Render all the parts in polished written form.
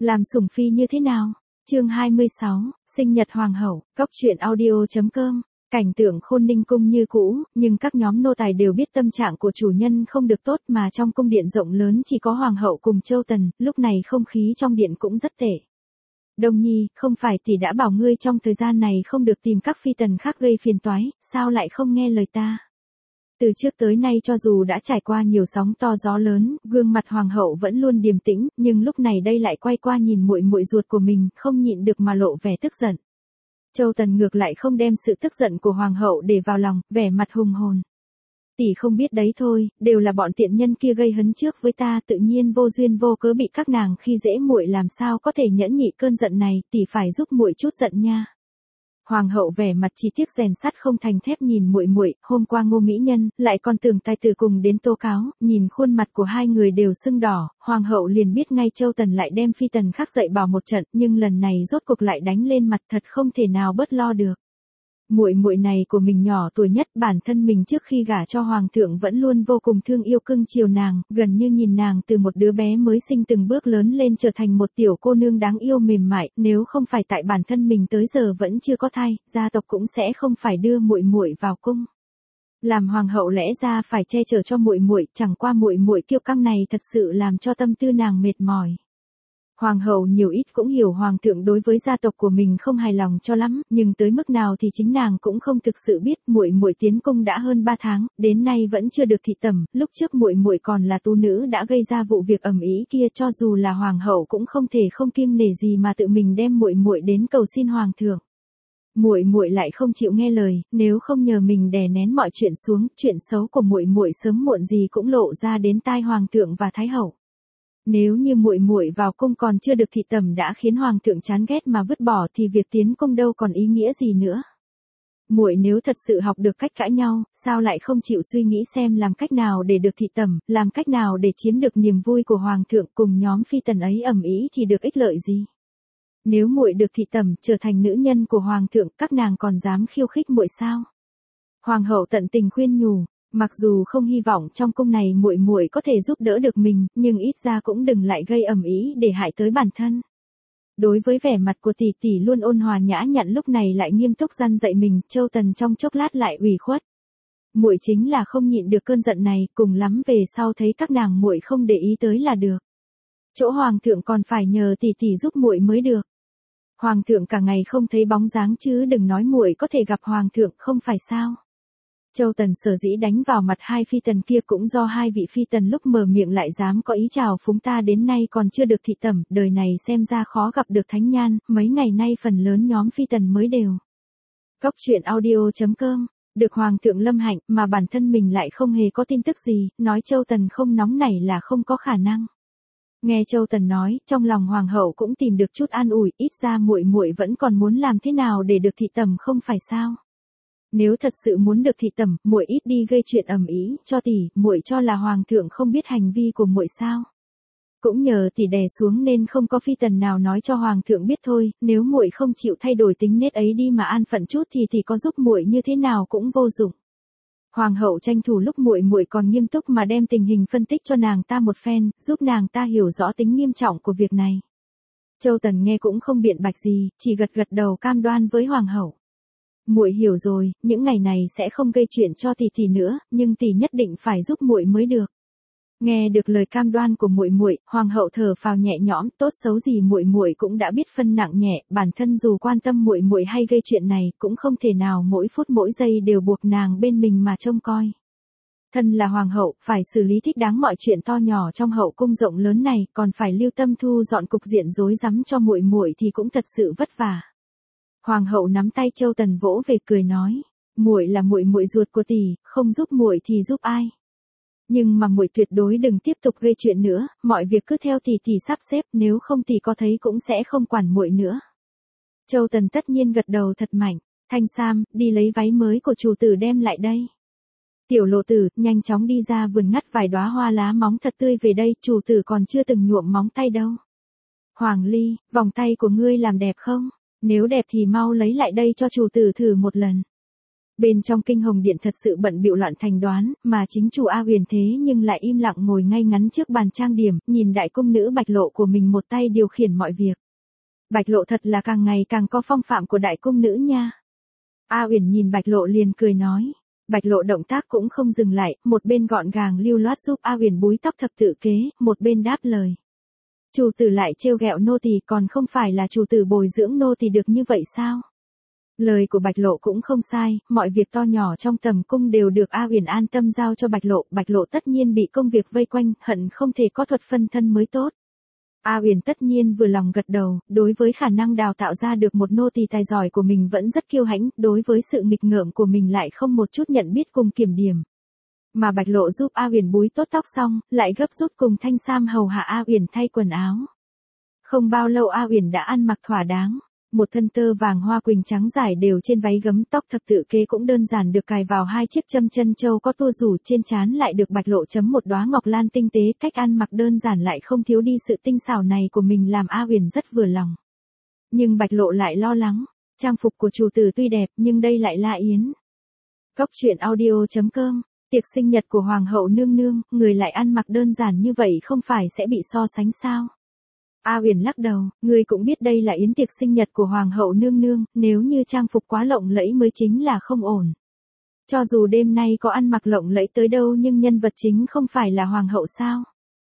Làm sủng phi như thế nào? Chương 26, sinh nhật hoàng hậu, Cóc truyện audio.com. Cảnh tượng Khôn Ninh cung như cũ, nhưng các nhóm nô tài đều biết tâm trạng của chủ nhân không được tốt, mà trong cung điện rộng lớn chỉ có hoàng hậu cùng Châu Tần, lúc này không khí trong điện cũng rất tệ. Đông Nhi, không phải tỷ đã bảo ngươi trong thời gian này không được tìm các phi tần khác gây phiền toái, sao lại không nghe lời ta? Từ trước tới nay cho dù đã trải qua nhiều sóng to gió lớn, gương mặt hoàng hậu vẫn luôn điềm tĩnh, nhưng lúc này đây lại quay qua nhìn muội muội ruột của mình, không nhịn được mà lộ vẻ tức giận. Châu Tần ngược lại không đem sự tức giận của hoàng hậu để vào lòng, vẻ mặt hùng hồn. Tỷ không biết đấy thôi, đều là bọn tiện nhân kia gây hấn trước với ta, tự nhiên vô duyên vô cớ bị các nàng khi dễ, muội làm sao có thể nhẫn nhị cơn giận này, tỷ phải giúp muội chút giận nha. Hoàng hậu vẻ mặt chỉ tiếc rèn sắt không thành thép nhìn muội muội, hôm qua Ngô mỹ nhân lại còn tưởng tài tử cùng đến tố cáo, nhìn khuôn mặt của hai người đều sưng đỏ, hoàng hậu liền biết ngay Châu Tần lại đem phi tần khác dậy bảo một trận, nhưng lần này rốt cuộc lại đánh lên mặt, thật không thể nào bớt lo được. Muội muội này của mình nhỏ tuổi nhất, bản thân mình trước khi gả cho hoàng thượng vẫn luôn vô cùng thương yêu cưng chiều nàng, gần như nhìn nàng từ một đứa bé mới sinh từng bước lớn lên trở thành một tiểu cô nương đáng yêu mềm mại, nếu không phải tại bản thân mình tới giờ vẫn chưa có thai, gia tộc cũng sẽ không phải đưa muội muội vào cung. Làm hoàng hậu lẽ ra phải che chở cho muội muội, chẳng qua muội muội kiêu căng này thật sự làm cho tâm tư nàng mệt mỏi. Hoàng hậu nhiều ít cũng hiểu hoàng thượng đối với gia tộc của mình không hài lòng cho lắm, nhưng tới mức nào thì chính nàng cũng không thực sự biết. Muội muội tiến cung đã hơn 3 tháng, đến nay vẫn chưa được thị tẩm, lúc trước muội muội còn là tu nữ đã gây ra vụ việc ầm ĩ kia, cho dù là hoàng hậu cũng không thể không kiêng nể gì mà tự mình đem muội muội đến cầu xin hoàng thượng. Muội muội lại không chịu nghe lời, nếu không nhờ mình đè nén mọi chuyện xuống, chuyện xấu của muội muội sớm muộn gì cũng lộ ra đến tai hoàng thượng và thái hậu. Nếu như muội muội vào cung còn chưa được thị tẩm đã khiến hoàng thượng chán ghét mà vứt bỏ thì việc tiến cung đâu còn ý nghĩa gì nữa. Muội nếu thật sự học được cách cãi nhau, sao lại không chịu suy nghĩ xem làm cách nào để được thị tẩm, làm cách nào để chiếm được niềm vui của hoàng thượng, cùng nhóm phi tần ấy ầm ĩ thì được ích lợi gì? Nếu muội được thị tẩm, trở thành nữ nhân của hoàng thượng, các nàng còn dám khiêu khích muội sao? Hoàng hậu tận tình khuyên nhủ. Mặc dù không hy vọng trong cung này muội muội có thể giúp đỡ được mình, nhưng ít ra cũng đừng lại gây ầm ĩ để hại tới bản thân. Đối với vẻ mặt của tỷ tỷ luôn ôn hòa nhã nhặn lúc này lại nghiêm túc răn dạy mình, Châu Tần trong chốc lát lại ủy khuất. Muội chính là không nhịn được cơn giận này, cùng lắm về sau thấy các nàng muội không để ý tới là được. Chỗ hoàng thượng còn phải nhờ tỷ tỷ giúp muội mới được. Hoàng thượng cả ngày không thấy bóng dáng chứ đừng nói muội có thể gặp hoàng thượng, không phải sao? Châu Tần sở dĩ đánh vào mặt hai phi tần kia cũng do hai vị phi tần lúc mở miệng lại dám có ý chào phúng ta, đến nay còn chưa được thị tẩm, đời này xem ra khó gặp được thánh nhan, mấy ngày nay phần lớn nhóm phi tần mới đều. Cóc truyện audio.com, được hoàng thượng lâm hạnh mà bản thân mình lại không hề có tin tức gì, nói Châu Tần không nóng nảy là không có khả năng. Nghe Châu Tần nói, trong lòng hoàng hậu cũng tìm được chút an ủi, ít ra muội muội vẫn còn muốn làm thế nào để được thị tẩm không phải sao? Nếu thật sự muốn được thị tẩm, muội ít đi gây chuyện ầm ĩ cho tỷ, muội cho là hoàng thượng không biết hành vi của muội sao? Cũng nhờ tỷ đè xuống nên không có phi tần nào nói cho hoàng thượng biết thôi, nếu muội không chịu thay đổi tính nết ấy đi mà an phận chút thì tỷ có giúp muội như thế nào cũng vô dụng. Hoàng hậu tranh thủ lúc muội muội còn nghiêm túc mà đem tình hình phân tích cho nàng ta một phen, giúp nàng ta hiểu rõ tính nghiêm trọng của việc này. Châu Tần nghe cũng không biện bạch gì, chỉ gật gật đầu cam đoan với hoàng hậu. Muội hiểu rồi, những ngày này sẽ không gây chuyện cho tỷ nữa, nhưng tỷ nhất định phải giúp muội mới được. Nghe được lời cam đoan của muội muội, hoàng hậu thở phào nhẹ nhõm, tốt xấu gì muội muội cũng đã biết phân nặng nhẹ, bản thân dù quan tâm muội muội hay gây chuyện này, cũng không thể nào mỗi phút mỗi giây đều buộc nàng bên mình mà trông coi. Thân là hoàng hậu, phải xử lý thích đáng mọi chuyện to nhỏ trong hậu cung rộng lớn này, còn phải lưu tâm thu dọn cục diện rối rắm cho muội muội thì cũng thật sự vất vả. Hoàng hậu nắm tay Châu Tần vỗ về cười nói, muội là muội muội ruột của tỷ, không giúp muội thì giúp ai? Nhưng mà muội tuyệt đối đừng tiếp tục gây chuyện nữa, mọi việc cứ theo tỷ sắp xếp, nếu không tỷ có thấy cũng sẽ không quản muội nữa. Châu Tần tất nhiên gật đầu thật mạnh, Thanh Sam, đi lấy váy mới của chủ tử đem lại đây. Tiểu Lộ Tử, nhanh chóng đi ra vườn ngắt vài đóa hoa lá móng thật tươi về đây, chủ tử còn chưa từng nhuộm móng tay đâu. Hoàng Ly, vòng tay của ngươi làm đẹp không? Nếu đẹp thì mau lấy lại đây cho chủ tử thử một lần. Bên trong kinh hồng điện thật sự bận bịu loạn thành đoán, mà chính chủ A Huyền thế nhưng lại im lặng ngồi ngay ngắn trước bàn trang điểm, nhìn đại cung nữ Bạch Lộ của mình một tay điều khiển mọi việc. Bạch Lộ thật là càng ngày càng có phong phạm của đại cung nữ nha. A Huyền nhìn Bạch Lộ liền cười nói. Bạch Lộ động tác cũng không dừng lại, một bên gọn gàng lưu loát giúp A Huyền búi tóc thập tự kế, một bên đáp lời. Chủ tử lại trêu ghẹo nô tỳ, còn không phải là chủ tử bồi dưỡng nô tỳ được như vậy sao? Lời của Bạch Lộ cũng không sai, mọi việc to nhỏ trong tầm cung đều được A Huyền an tâm giao cho Bạch Lộ tất nhiên bị công việc vây quanh, hận không thể có thuật phân thân mới tốt. A Huyền tất nhiên vừa lòng gật đầu, đối với khả năng đào tạo ra được một nô tỳ tài giỏi của mình vẫn rất kiêu hãnh, đối với sự nghịch ngợm của mình lại không một chút nhận biết cùng kiểm điểm. Mà Bạch Lộ giúp A Huyền búi tốt tóc xong, lại gấp rút cùng Thanh Sam hầu hạ A Huyền thay quần áo. Không bao lâu A Huyền đã ăn mặc thỏa đáng. Một thân tơ vàng hoa quỳnh trắng dài đều trên váy gấm, tóc thập tự kế cũng đơn giản được cài vào hai chiếc châm chân châu có tua rủ, trên trán lại được Bạch Lộ chấm một đóa ngọc lan tinh tế, cách ăn mặc đơn giản lại không thiếu đi sự tinh xảo này của mình làm A Huyền rất vừa lòng. Nhưng Bạch Lộ lại lo lắng, trang phục của chủ tử tuy đẹp nhưng đây lại là yến. Cốc truyện audio.com, tiệc sinh nhật của hoàng hậu nương nương, người lại ăn mặc đơn giản như vậy không phải sẽ bị so sánh sao? A Huyền lắc đầu, ngươi cũng biết đây là yến tiệc sinh nhật của hoàng hậu nương nương, nếu như trang phục quá lộng lẫy mới chính là không ổn. Cho dù đêm nay có ăn mặc lộng lẫy tới đâu nhưng nhân vật chính không phải là hoàng hậu sao?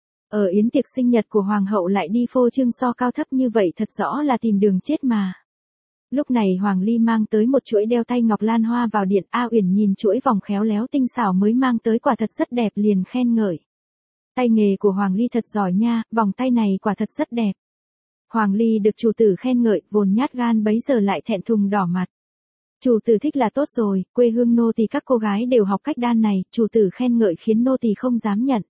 Ở yến tiệc sinh nhật của hoàng hậu lại đi phô trương so cao thấp như vậy thật rõ là tìm đường chết mà. Lúc này Hoàng Ly mang tới một chuỗi đeo tay ngọc lan hoa vào điện, A Huyền nhìn chuỗi vòng khéo léo tinh xảo mới mang tới quả thật rất đẹp liền khen ngợi. Tay nghề của Hoàng Ly thật giỏi nha, vòng tay này quả thật rất đẹp. Hoàng Ly được chủ tử khen ngợi, vốn nhát gan bấy giờ lại thẹn thùng đỏ mặt. Chủ tử thích là tốt rồi, quê hương nô tỳ các cô gái đều học cách đan này, chủ tử khen ngợi khiến nô tỳ không dám nhận.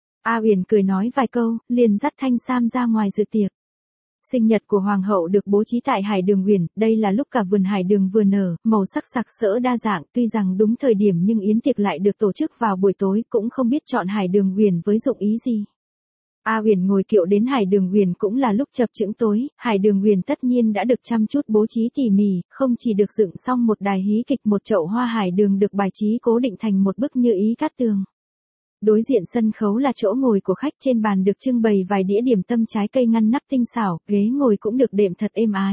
A Huyền cười nói vài câu, liền dắt Thanh Sam ra ngoài dự tiệc. Sinh nhật của hoàng hậu được bố trí tại Hải Đường Huyền, đây là lúc cả vườn hải đường vừa nở, màu sắc sặc sỡ đa dạng, tuy rằng đúng thời điểm nhưng yến tiệc lại được tổ chức vào buổi tối, cũng không biết chọn Hải Đường Huyền với dụng ý gì. A Huyền ngồi kiệu đến Hải Đường Huyền cũng là lúc chập chững tối, Hải Đường Huyền tất nhiên đã được chăm chút bố trí tỉ mỉ, không chỉ được dựng xong một đài hí kịch, một chậu hoa hải đường được bài trí cố định thành một bức như ý cát tường. Đối diện sân khấu là chỗ ngồi của khách, trên bàn được trưng bày vài đĩa điểm tâm trái cây ngăn nắp tinh xảo, ghế ngồi cũng được đệm thật êm ái.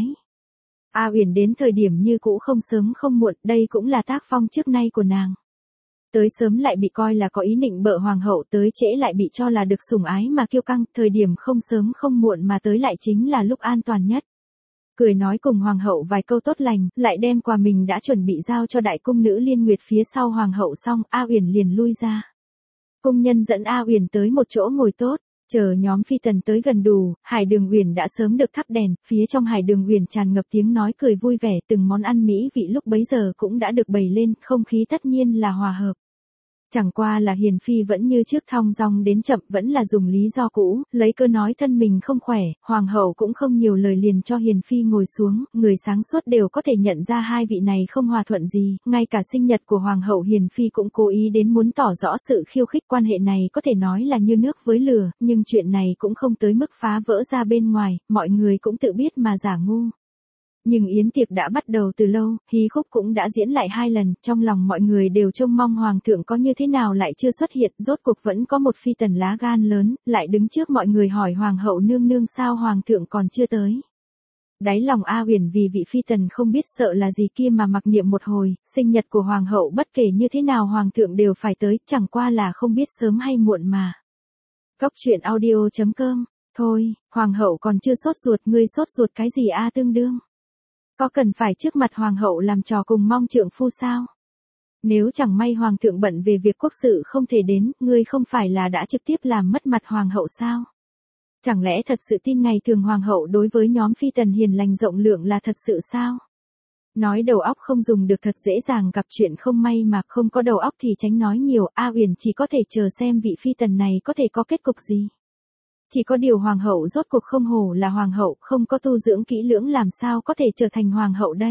A Huyền đến thời điểm như cũ không sớm không muộn, đây cũng là tác phong trước nay của nàng. Tới sớm lại bị coi là có ý nịnh bợ hoàng hậu, tới trễ lại bị cho là được sủng ái mà kiêu căng, thời điểm không sớm không muộn mà tới lại chính là lúc an toàn nhất. Cười nói cùng hoàng hậu vài câu tốt lành, lại đem quà mình đã chuẩn bị giao cho đại cung nữ Liên Nguyệt phía sau hoàng hậu xong, A Huyền liền lui ra. Cung nhân dẫn A Huyền tới một chỗ ngồi tốt, chờ nhóm phi tần tới gần đủ, Hải Đường Huyền đã sớm được thắp đèn, phía trong Hải Đường Huyền tràn ngập tiếng nói cười vui vẻ, từng món ăn mỹ vị lúc bấy giờ cũng đã được bày lên, không khí tất nhiên là hòa hợp. Chẳng qua là Hiền Phi vẫn như trước thong dong đến chậm, vẫn là dùng lý do cũ, lấy cơ nói thân mình không khỏe, hoàng hậu cũng không nhiều lời liền cho Hiền Phi ngồi xuống, người sáng suốt đều có thể nhận ra hai vị này không hòa thuận gì, ngay cả sinh nhật của hoàng hậu Hiền Phi cũng cố ý đến muốn tỏ rõ sự khiêu khích, quan hệ này có thể nói là như nước với lửa, nhưng chuyện này cũng không tới mức phá vỡ ra bên ngoài, mọi người cũng tự biết mà giả ngu. Nhưng yến tiệc đã bắt đầu từ lâu, hí khúc cũng đã diễn lại 2 lần, trong lòng mọi người đều trông mong hoàng thượng có như thế nào lại chưa xuất hiện, rốt cuộc vẫn có một phi tần lá gan lớn, lại đứng trước mọi người hỏi hoàng hậu nương nương sao hoàng thượng còn chưa tới. Đáy lòng A Huyền vì vị phi tần không biết sợ là gì kia mà mặc niệm một hồi, sinh nhật của hoàng hậu bất kể như thế nào hoàng thượng đều phải tới, chẳng qua là không biết sớm hay muộn mà. Cốc truyện audio.com, thôi, hoàng hậu còn chưa sốt ruột, ngươi sốt ruột cái gì a tương đương. Có cần phải trước mặt hoàng hậu làm trò cùng mong trượng phu sao? Nếu chẳng may hoàng thượng bận về việc quốc sự không thể đến, ngươi không phải là đã trực tiếp làm mất mặt hoàng hậu sao? Chẳng lẽ thật sự tin ngày thường hoàng hậu đối với nhóm phi tần hiền lành rộng lượng là thật sự sao? Nói đầu óc không dùng được thật dễ dàng gặp chuyện không may mà không có đầu óc thì tránh nói nhiều, A Huyền chỉ có thể chờ xem vị phi tần này có thể có kết cục gì. Chỉ có điều hoàng hậu rốt cuộc không hổ là hoàng hậu, không có tu dưỡng kỹ lưỡng làm sao có thể trở thành hoàng hậu đây.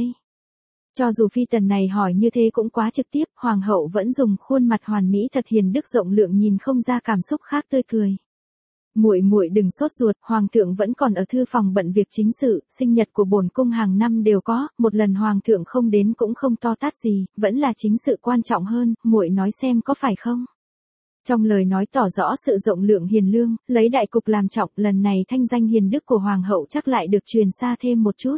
Cho dù phi tần này hỏi như thế cũng quá trực tiếp, hoàng hậu vẫn dùng khuôn mặt hoàn mỹ thật hiền đức rộng lượng nhìn không ra cảm xúc khác tươi cười. Muội muội đừng sốt ruột, hoàng thượng vẫn còn ở thư phòng bận việc chính sự, sinh nhật của bổn cung hàng năm đều có, một lần hoàng thượng không đến cũng không to tát gì, vẫn là chính sự quan trọng hơn, muội nói xem có phải không? Trong lời nói tỏ rõ sự rộng lượng hiền lương, lấy đại cục làm trọng, lần này thanh danh hiền đức của hoàng hậu chắc lại được truyền xa thêm một chút.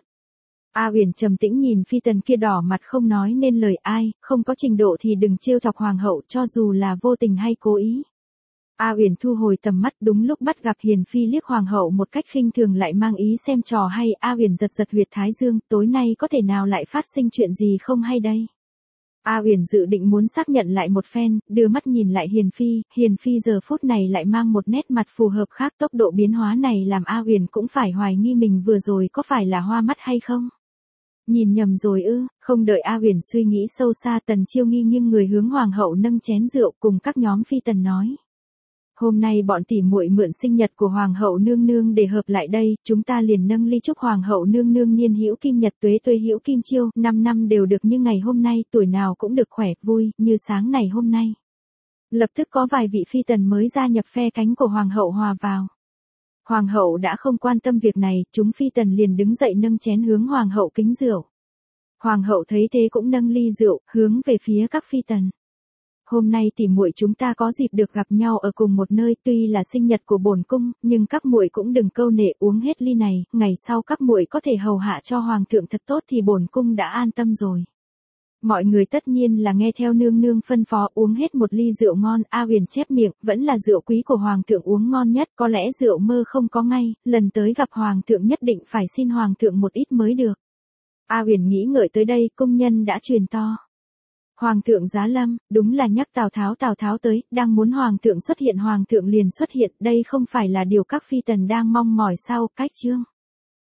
A Uyển trầm tĩnh nhìn phi tần kia đỏ mặt không nói nên lời, ai, không có trình độ thì đừng trêu chọc hoàng hậu cho dù là vô tình hay cố ý. A Uyển thu hồi tầm mắt, đúng lúc bắt gặp Hiền phi liếc hoàng hậu một cách khinh thường lại mang ý xem trò hay. A Uyển giật giật huyệt thái dương, tối nay có thể nào lại phát sinh chuyện gì không hay đây? A Uyển dự định muốn xác nhận lại một phen, đưa mắt nhìn lại Hiền phi giờ phút này lại mang một nét mặt phù hợp khác, tốc độ biến hóa này làm A Uyển cũng phải hoài nghi mình vừa rồi có phải là hoa mắt hay không. Nhìn nhầm rồi ư? Không đợi A Uyển suy nghĩ sâu xa, Tần Chiêu Nghi nghiêng người hướng hoàng hậu nâng chén rượu cùng các nhóm phi tần nói. Hôm nay bọn tỷ muội mượn sinh nhật của hoàng hậu nương nương để hợp lại đây, chúng ta liền nâng ly chúc hoàng hậu nương nương niên hữu kim nhật tuế tuế hữu kim chiêu, 5 năm đều được như ngày hôm nay, tuổi nào cũng được khỏe, vui, như sáng này hôm nay. Lập tức có vài vị phi tần mới gia nhập phe cánh của hoàng hậu hòa vào. Hoàng hậu đã không quan tâm việc này, chúng phi tần liền đứng dậy nâng chén hướng hoàng hậu kính rượu. Hoàng hậu thấy thế cũng nâng ly rượu, hướng về phía các phi tần. Hôm nay tỷ muội chúng ta có dịp được gặp nhau ở cùng một nơi, tuy là sinh nhật của bổn cung, nhưng các muội cũng đừng câu nệ, uống hết ly này, ngày sau các muội có thể hầu hạ cho hoàng thượng thật tốt thì bổn cung đã an tâm rồi. Mọi người tất nhiên là nghe theo nương nương phân phó, uống hết một ly rượu ngon. A Uyển chép miệng, vẫn là rượu quý của hoàng thượng uống ngon nhất, có lẽ rượu mơ không có ngay, lần tới gặp hoàng thượng nhất định phải xin hoàng thượng một ít mới được. A Uyển nghĩ ngợi tới đây, cung nhân đã truyền to. Hoàng thượng giá lâm, đúng là nhắc Tào Tháo tới, đang muốn hoàng thượng xuất hiện hoàng thượng liền xuất hiện, đây không phải là điều các phi tần đang mong mỏi sao? Cách chương